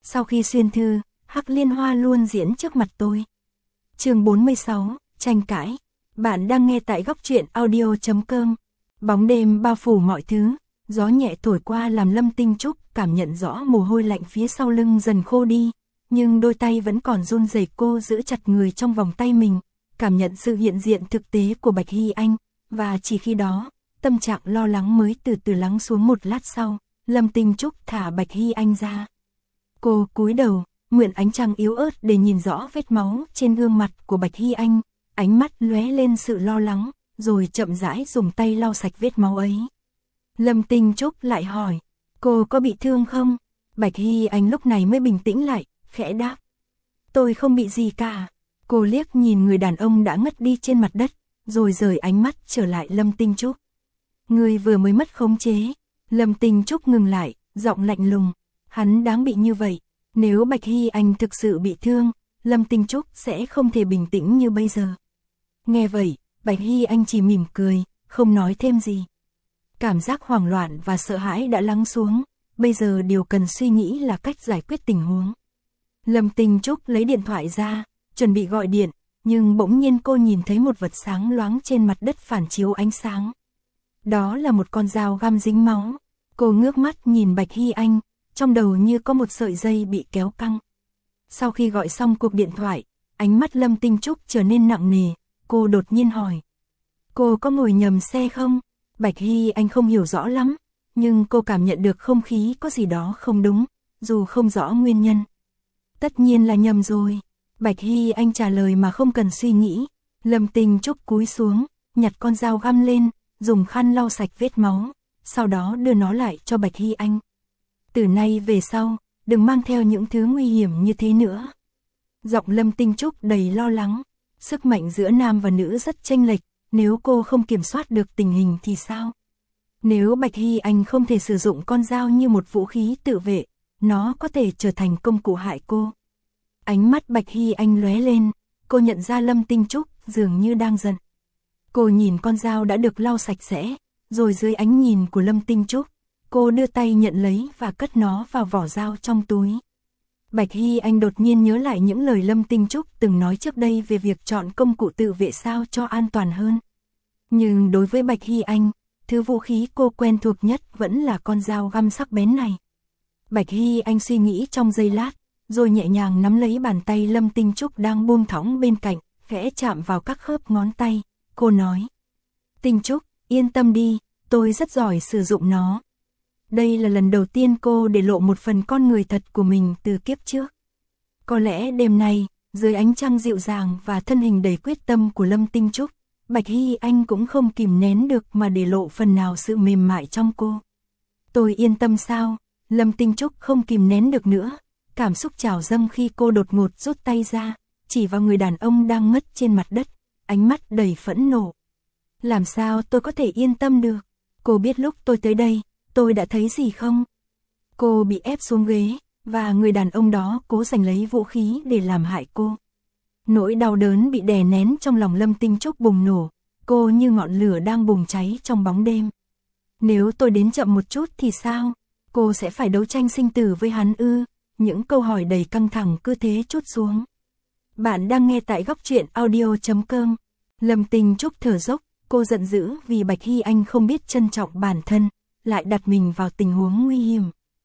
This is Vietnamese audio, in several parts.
Sau khi xuyên thư, Hắc Liên Hoa luôn diễn trước mặt tôi. Chương 46, tranh cãi. Bạn đang nghe tại góc truyện audio.com. Bóng đêm bao phủ mọi thứ, gió nhẹ thổi qua làm Lâm Tinh Trúc cảm nhận rõ mồ hôi lạnh phía sau lưng dần khô đi, nhưng đôi tay vẫn còn run rẩy. Cô giữ chặt người trong vòng tay mình, cảm nhận sự hiện diện thực tế của Bạch Hy Anh, và chỉ khi đó, tâm trạng lo lắng mới từ từ lắng xuống. Một lát sau, Lâm Tinh Trúc thả Bạch Hy Anh ra. Cô cúi đầu, mượn ánh trăng yếu ớt để nhìn rõ vết máu trên gương mặt của Bạch Hy Anh, ánh mắt lóe lên sự lo lắng, rồi chậm rãi dùng tay lau sạch vết máu ấy. Lâm Tinh Trúc lại hỏi, cô có bị thương không? Bạch Hy Anh lúc này mới bình tĩnh lại, khẽ đáp. Tôi không bị gì cả. Cô liếc nhìn người đàn ông đã ngất đi trên mặt đất, rồi rời ánh mắt trở lại Lâm Tinh Trúc. Người vừa mới mất khống chế. Lâm Tinh Trúc ngừng lại, giọng lạnh lùng. Hắn đáng bị như vậy. Nếu Bạch Hy Anh thực sự bị thương, Lâm Tinh Trúc sẽ không thể bình tĩnh như bây giờ. Nghe vậy, Bạch Hy Anh chỉ mỉm cười, không nói thêm gì. Cảm giác hoảng loạn và sợ hãi đã lắng xuống, bây giờ điều cần suy nghĩ là cách giải quyết tình huống. Lâm Tinh Trúc lấy điện thoại ra, chuẩn bị gọi điện, nhưng bỗng nhiên cô nhìn thấy một vật sáng loáng trên mặt đất phản chiếu ánh sáng. Đó là một con dao găm dính máu. Cô ngước mắt nhìn Bạch Hy Anh, trong đầu như có một sợi dây bị kéo căng. Sau khi gọi xong cuộc điện thoại, ánh mắt Lâm Tinh Trúc trở nên nặng nề, cô đột nhiên hỏi. Cô có ngồi nhầm xe không? Bạch Hy Anh không hiểu rõ lắm, nhưng cô cảm nhận được không khí có gì đó không đúng, dù không rõ nguyên nhân. Tất nhiên là nhầm rồi. Bạch Hy Anh trả lời mà không cần suy nghĩ. Lâm Tinh Trúc cúi xuống, nhặt con dao găm lên, dùng khăn lau sạch vết máu, sau đó đưa nó lại cho Bạch Hy Anh. Từ nay về sau, đừng mang theo những thứ nguy hiểm như thế nữa. Giọng Lâm Tinh Trúc đầy lo lắng. Sức mạnh giữa nam và nữ rất chênh lệch, nếu cô không kiểm soát được tình hình thì sao? Nếu Bạch Hy Anh không thể sử dụng con dao như một vũ khí tự vệ, nó có thể trở thành công cụ hại cô. Ánh mắt Bạch Hy Anh lóe lên, cô nhận ra Lâm Tinh Trúc dường như đang giận. Cô nhìn con dao đã được lau sạch sẽ, rồi dưới ánh nhìn của Lâm Tinh Trúc, cô đưa tay nhận lấy và cất nó vào vỏ dao trong túi. Bạch Hy Anh đột nhiên nhớ lại những lời Lâm Tinh Trúc từng nói trước đây về việc chọn công cụ tự vệ sao cho an toàn hơn. Nhưng đối với Bạch Hy Anh, thứ vũ khí cô quen thuộc nhất vẫn là con dao găm sắc bén này. Bạch Hy Anh suy nghĩ trong giây lát, rồi nhẹ nhàng nắm lấy bàn tay Lâm Tinh Trúc đang buông thõng bên cạnh, khẽ chạm vào các khớp ngón tay. Cô nói, Tinh Trúc, yên tâm đi, tôi rất giỏi sử dụng nó. Đây là lần đầu tiên cô để lộ một phần con người thật của mình từ kiếp trước. Có lẽ đêm nay, dưới ánh trăng dịu dàng và thân hình đầy quyết tâm của Lâm Tinh Trúc, Bạch Hy Anh cũng không kìm nén được mà để lộ phần nào sự mềm mại trong cô. Tôi yên tâm sao? Lâm Tinh Trúc không kìm nén được nữa. Cảm xúc trào dâng khi cô đột ngột rút tay ra, chỉ vào người đàn ông đang ngất trên mặt đất, ánh mắt đầy phẫn nộ. Làm sao tôi có thể yên tâm được? Cô biết lúc tôi tới đây, tôi đã thấy gì không? Cô bị ép xuống ghế, và người đàn ông đó cố giành lấy vũ khí để làm hại cô. Nỗi đau đớn bị đè nén trong lòng Lâm Tinh Trúc bùng nổ, cô như ngọn lửa đang bùng cháy trong bóng đêm. Nếu tôi đến chậm một chút thì sao? Cô sẽ phải đấu tranh sinh tử với hắn ư? Những câu hỏi đầy căng thẳng cứ thế trút xuống. Bạn đang nghe tại góc truyện audio.com. Lâm Tinh Trúc thở dốc, cô giận dữ vì Bạch Hy Anh không biết trân trọng bản thân, lại đặt mình vào tình huống nguy hiểm.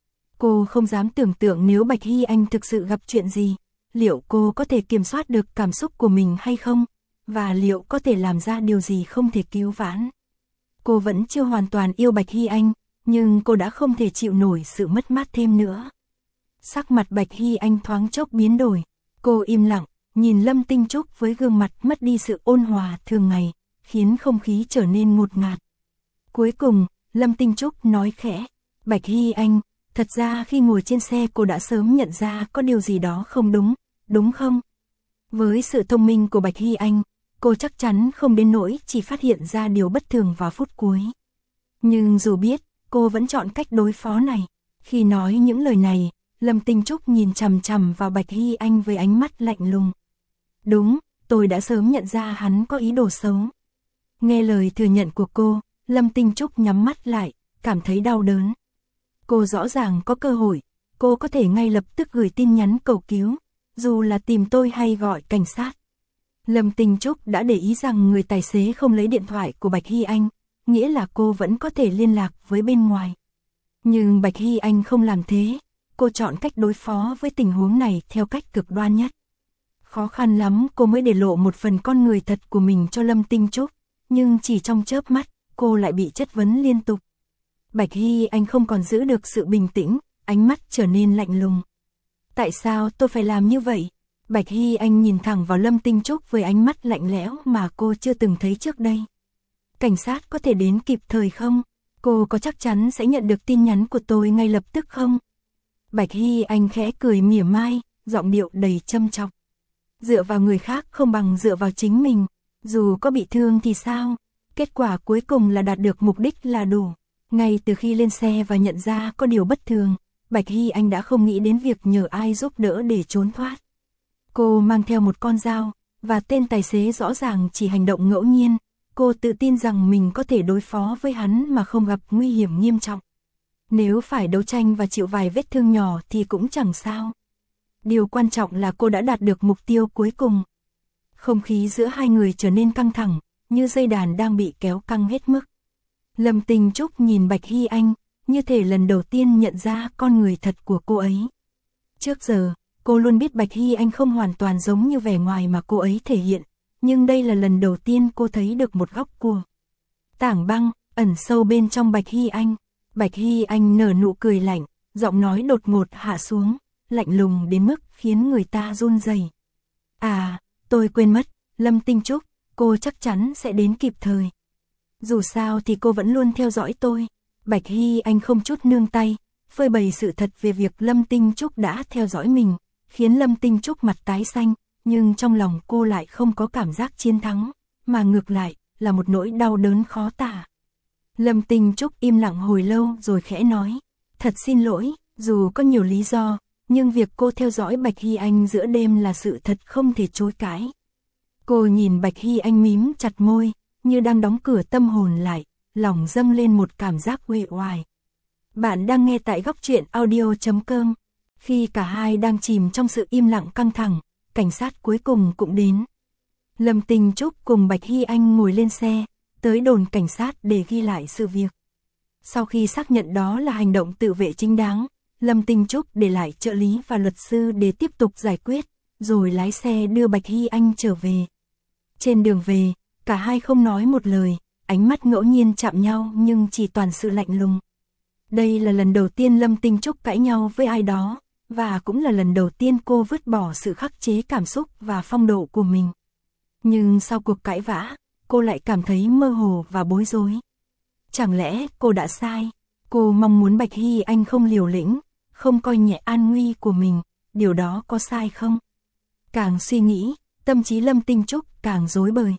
Cô không dám tưởng tượng nếu Bạch Hy Anh thực sự gặp chuyện gì, liệu cô có thể kiểm soát được cảm xúc của mình hay không, và liệu có thể làm ra điều gì không thể cứu vãn. Cô vẫn chưa hoàn toàn yêu Bạch Hy Anh, nhưng cô đã không thể chịu nổi sự mất mát thêm nữa. Sắc mặt Bạch Hy Anh thoáng chốc biến đổi, cô im lặng, nhìn Lâm Tinh Trúc với gương mặt mất đi sự ôn hòa thường ngày, khiến không khí trở nên ngột ngạt. Cuối cùng, Lâm Tinh Trúc nói khẽ, Bạch Hy Anh, thật ra khi ngồi trên xe cô đã sớm nhận ra có điều gì đó không đúng, đúng không? Với sự thông minh của Bạch Hy Anh, cô chắc chắn không đến nỗi chỉ phát hiện ra điều bất thường vào phút cuối. Nhưng dù biết, cô vẫn chọn cách đối phó này. Khi nói những lời này, Lâm Tinh Trúc nhìn chằm chằm vào Bạch Hy Anh với ánh mắt lạnh lùng. Đúng, tôi đã sớm nhận ra hắn có ý đồ xấu. Nghe lời thừa nhận của cô, Lâm Tinh Trúc nhắm mắt lại, cảm thấy đau đớn. Cô rõ ràng có cơ hội, cô có thể ngay lập tức gửi tin nhắn cầu cứu, dù là tìm tôi hay gọi cảnh sát. Lâm Tinh Trúc đã để ý rằng người tài xế không lấy điện thoại của Bạch Hy Anh, nghĩa là cô vẫn có thể liên lạc với bên ngoài. Nhưng Bạch Hy Anh không làm thế, cô chọn cách đối phó với tình huống này theo cách cực đoan nhất. Khó khăn lắm cô mới để lộ một phần con người thật của mình cho Lâm Tinh Trúc, nhưng chỉ trong chớp mắt, cô lại bị chất vấn liên tục. Bạch Hy Anh không còn giữ được sự bình tĩnh, ánh mắt trở nên lạnh lùng. Tại sao tôi phải làm như vậy? Bạch Hy Anh nhìn thẳng vào Lâm Tinh Trúc với ánh mắt lạnh lẽo mà cô chưa từng thấy trước đây. Cảnh sát có thể đến kịp thời không? Cô có chắc chắn sẽ nhận được tin nhắn của tôi ngay lập tức không? Bạch Hy Anh khẽ cười mỉa mai, giọng điệu đầy châm chọc. Dựa vào người khác không bằng dựa vào chính mình, dù có bị thương thì sao? Kết quả cuối cùng là đạt được mục đích là đủ. Ngay từ khi lên xe và nhận ra có điều bất thường, Bạch Hy Anh đã không nghĩ đến việc nhờ ai giúp đỡ để trốn thoát. Cô mang theo một con dao, và tên tài xế rõ ràng chỉ hành động ngẫu nhiên. Cô tự tin rằng mình có thể đối phó với hắn mà không gặp nguy hiểm nghiêm trọng. Nếu phải đấu tranh và chịu vài vết thương nhỏ thì cũng chẳng sao. Điều quan trọng là cô đã đạt được mục tiêu cuối cùng. Không khí giữa hai người trở nên căng thẳng, như dây đàn đang bị kéo căng hết mức. Lâm Tinh Trúc nhìn Bạch Hy Anh, như thể lần đầu tiên nhận ra con người thật của cô ấy. Trước giờ, cô luôn biết Bạch Hy Anh không hoàn toàn giống như vẻ ngoài mà cô ấy thể hiện, nhưng đây là lần đầu tiên cô thấy được một góc của tảng băng ẩn sâu bên trong Bạch Hy Anh. Bạch Hy Anh nở nụ cười lạnh, giọng nói đột ngột hạ xuống, lạnh lùng đến mức khiến người ta run rẩy. À, tôi quên mất, Lâm Tinh Trúc, cô chắc chắn sẽ đến kịp thời. Dù sao thì cô vẫn luôn theo dõi tôi. Bạch Hy Anh không chút nương tay, phơi bày sự thật về việc Lâm Tinh Trúc đã theo dõi mình, khiến Lâm Tinh Trúc mặt tái xanh, nhưng trong lòng cô lại không có cảm giác chiến thắng, mà ngược lại là một nỗi đau đớn khó tả. Lâm Tinh Trúc im lặng hồi lâu rồi khẽ nói, thật xin lỗi, dù có nhiều lý do, nhưng việc cô theo dõi Bạch Hy Anh giữa đêm là sự thật không thể chối cãi. Cô nhìn Bạch Hy Anh mím chặt môi, như đang đóng cửa tâm hồn lại, lòng dâng lên một cảm giác uể oải. Bạn đang nghe tại Góc Truyện Audio.com. Khi cả hai đang chìm trong sự im lặng căng thẳng, cảnh sát cuối cùng cũng đến. Lâm Tinh Trúc cùng Bạch Hy Anh ngồi lên xe, tới đồn cảnh sát để ghi lại sự việc. Sau khi xác nhận đó là hành động tự vệ chính đáng, Lâm Tinh Trúc để lại trợ lý và luật sư để tiếp tục giải quyết, rồi lái xe đưa Bạch Hy Anh trở về. Trên đường về, cả hai không nói một lời, ánh mắt ngẫu nhiên chạm nhau nhưng chỉ toàn sự lạnh lùng. Đây là lần đầu tiên Lâm Tinh Trúc cãi nhau với ai đó, và cũng là lần đầu tiên cô vứt bỏ sự khắc chế cảm xúc và phong độ của mình. Nhưng sau cuộc cãi vã, cô lại cảm thấy mơ hồ và bối rối. Chẳng lẽ cô đã sai? Cô mong muốn Bạch Hy Anh không liều lĩnh, không coi nhẹ an nguy của mình, điều đó có sai không? Càng suy nghĩ, tâm trí Lâm Tinh Trúc càng rối bời.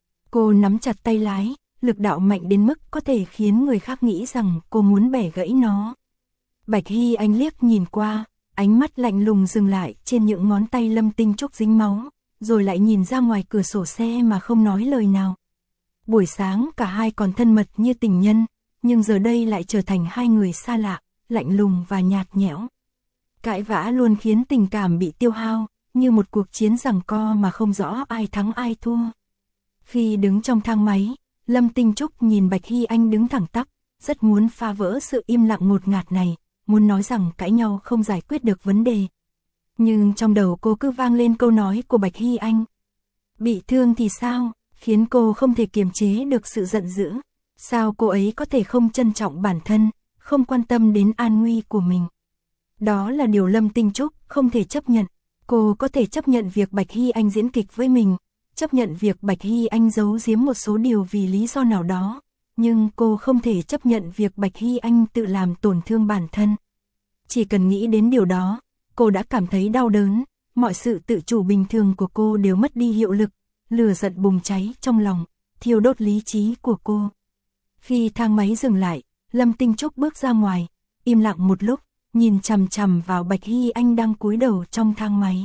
Cô nắm chặt tay lái, lực đạo mạnh đến mức có thể khiến người khác nghĩ rằng cô muốn bẻ gãy nó. Bạch Hy Anh liếc nhìn qua, ánh mắt lạnh lùng dừng lại trên những ngón tay Lâm Tinh Trúc dính máu, rồi lại nhìn ra ngoài cửa sổ xe mà không nói lời nào. Buổi sáng cả hai còn thân mật như tình nhân, nhưng giờ đây lại trở thành hai người xa lạ, lạnh lùng và nhạt nhẽo. Cãi vã luôn khiến tình cảm bị tiêu hao, như một cuộc chiến giằng co mà không rõ ai thắng ai thua. Khi đứng trong thang máy, Lâm Tinh Trúc nhìn Bạch Hy Anh đứng thẳng tắp, rất muốn phá vỡ sự im lặng ngột ngạt này, muốn nói rằng cãi nhau không giải quyết được vấn đề. Nhưng trong đầu cô cứ vang lên câu nói của Bạch Hy Anh. Bị thương thì sao, khiến cô không thể kiềm chế được sự giận dữ. Sao cô ấy có thể không trân trọng bản thân, không quan tâm đến an nguy của mình. Đó là điều Lâm Tinh Trúc không thể chấp nhận. Cô có thể chấp nhận việc Bạch Hy Anh diễn kịch với mình, chấp nhận việc Bạch Hy Anh giấu giếm một số điều vì lý do nào đó, nhưng cô không thể chấp nhận việc Bạch Hy Anh tự làm tổn thương bản thân. Chỉ cần nghĩ đến điều đó, cô đã cảm thấy đau đớn, mọi sự tự chủ bình thường của cô đều mất đi hiệu lực, lửa giận bùng cháy trong lòng, thiêu đốt lý trí của cô. Khi thang máy dừng lại, Lâm Tinh Trúc bước ra ngoài, im lặng một lúc, nhìn chằm chằm vào Bạch Hy Anh đang cúi đầu trong thang máy.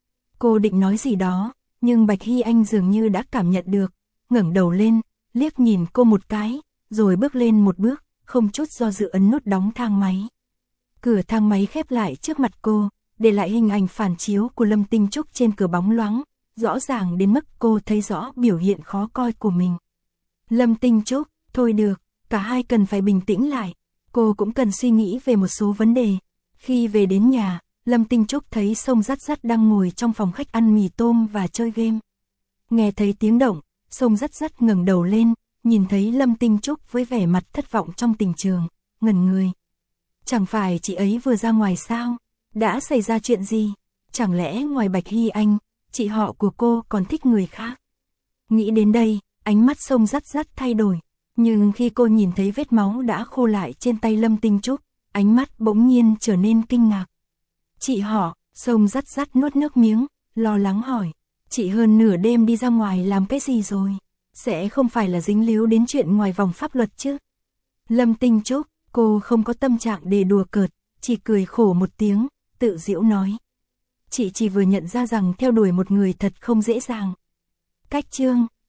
Cô định nói gì đó, nhưng Bạch Hy Anh dường như đã cảm nhận được, ngẩng đầu lên, liếc nhìn cô một cái, rồi bước lên một bước, không chút do dự ấn nút đóng thang máy. Cửa thang máy khép lại trước mặt cô, để lại hình ảnh phản chiếu của Lâm Tinh Trúc trên cửa bóng loáng, rõ ràng đến mức cô thấy rõ biểu hiện khó coi của mình. Lâm Tinh Trúc, thôi được, cả hai cần phải bình tĩnh lại, cô cũng cần suy nghĩ về một số vấn đề. Khi về đến nhà, Lâm Tinh Trúc thấy Sông Dắt Dắt đang ngồi trong phòng khách ăn mì tôm và chơi game. Nghe thấy tiếng động, Sông Dắt Dắt ngẩng đầu lên, nhìn thấy Lâm Tinh Trúc với vẻ mặt thất vọng trong tình trường, ngẩn người. Chẳng phải chị ấy vừa ra ngoài sao? Đã xảy ra chuyện gì? Chẳng lẽ ngoài Bạch Hy Anh, chị họ của cô còn thích người khác? Nghĩ đến đây, ánh mắt Sông Dắt Dắt thay đổi. Nhưng khi cô nhìn thấy vết máu đã khô lại trên tay Lâm Tinh Trúc, ánh mắt bỗng nhiên trở nên kinh ngạc. Chị họ, Sông Dắt Dắt nuốt nước miếng, lo lắng hỏi. Chị hơn nửa đêm đi ra ngoài làm cái gì rồi? Sẽ không phải là dính líu đến chuyện ngoài vòng pháp luật chứ? Lâm Tinh Trúc, cô không có tâm trạng để đùa cợt, chỉ cười khổ một tiếng, tự giễu nói. Chị chỉ vừa nhận ra rằng theo đuổi một người thật không dễ dàng. Cách chương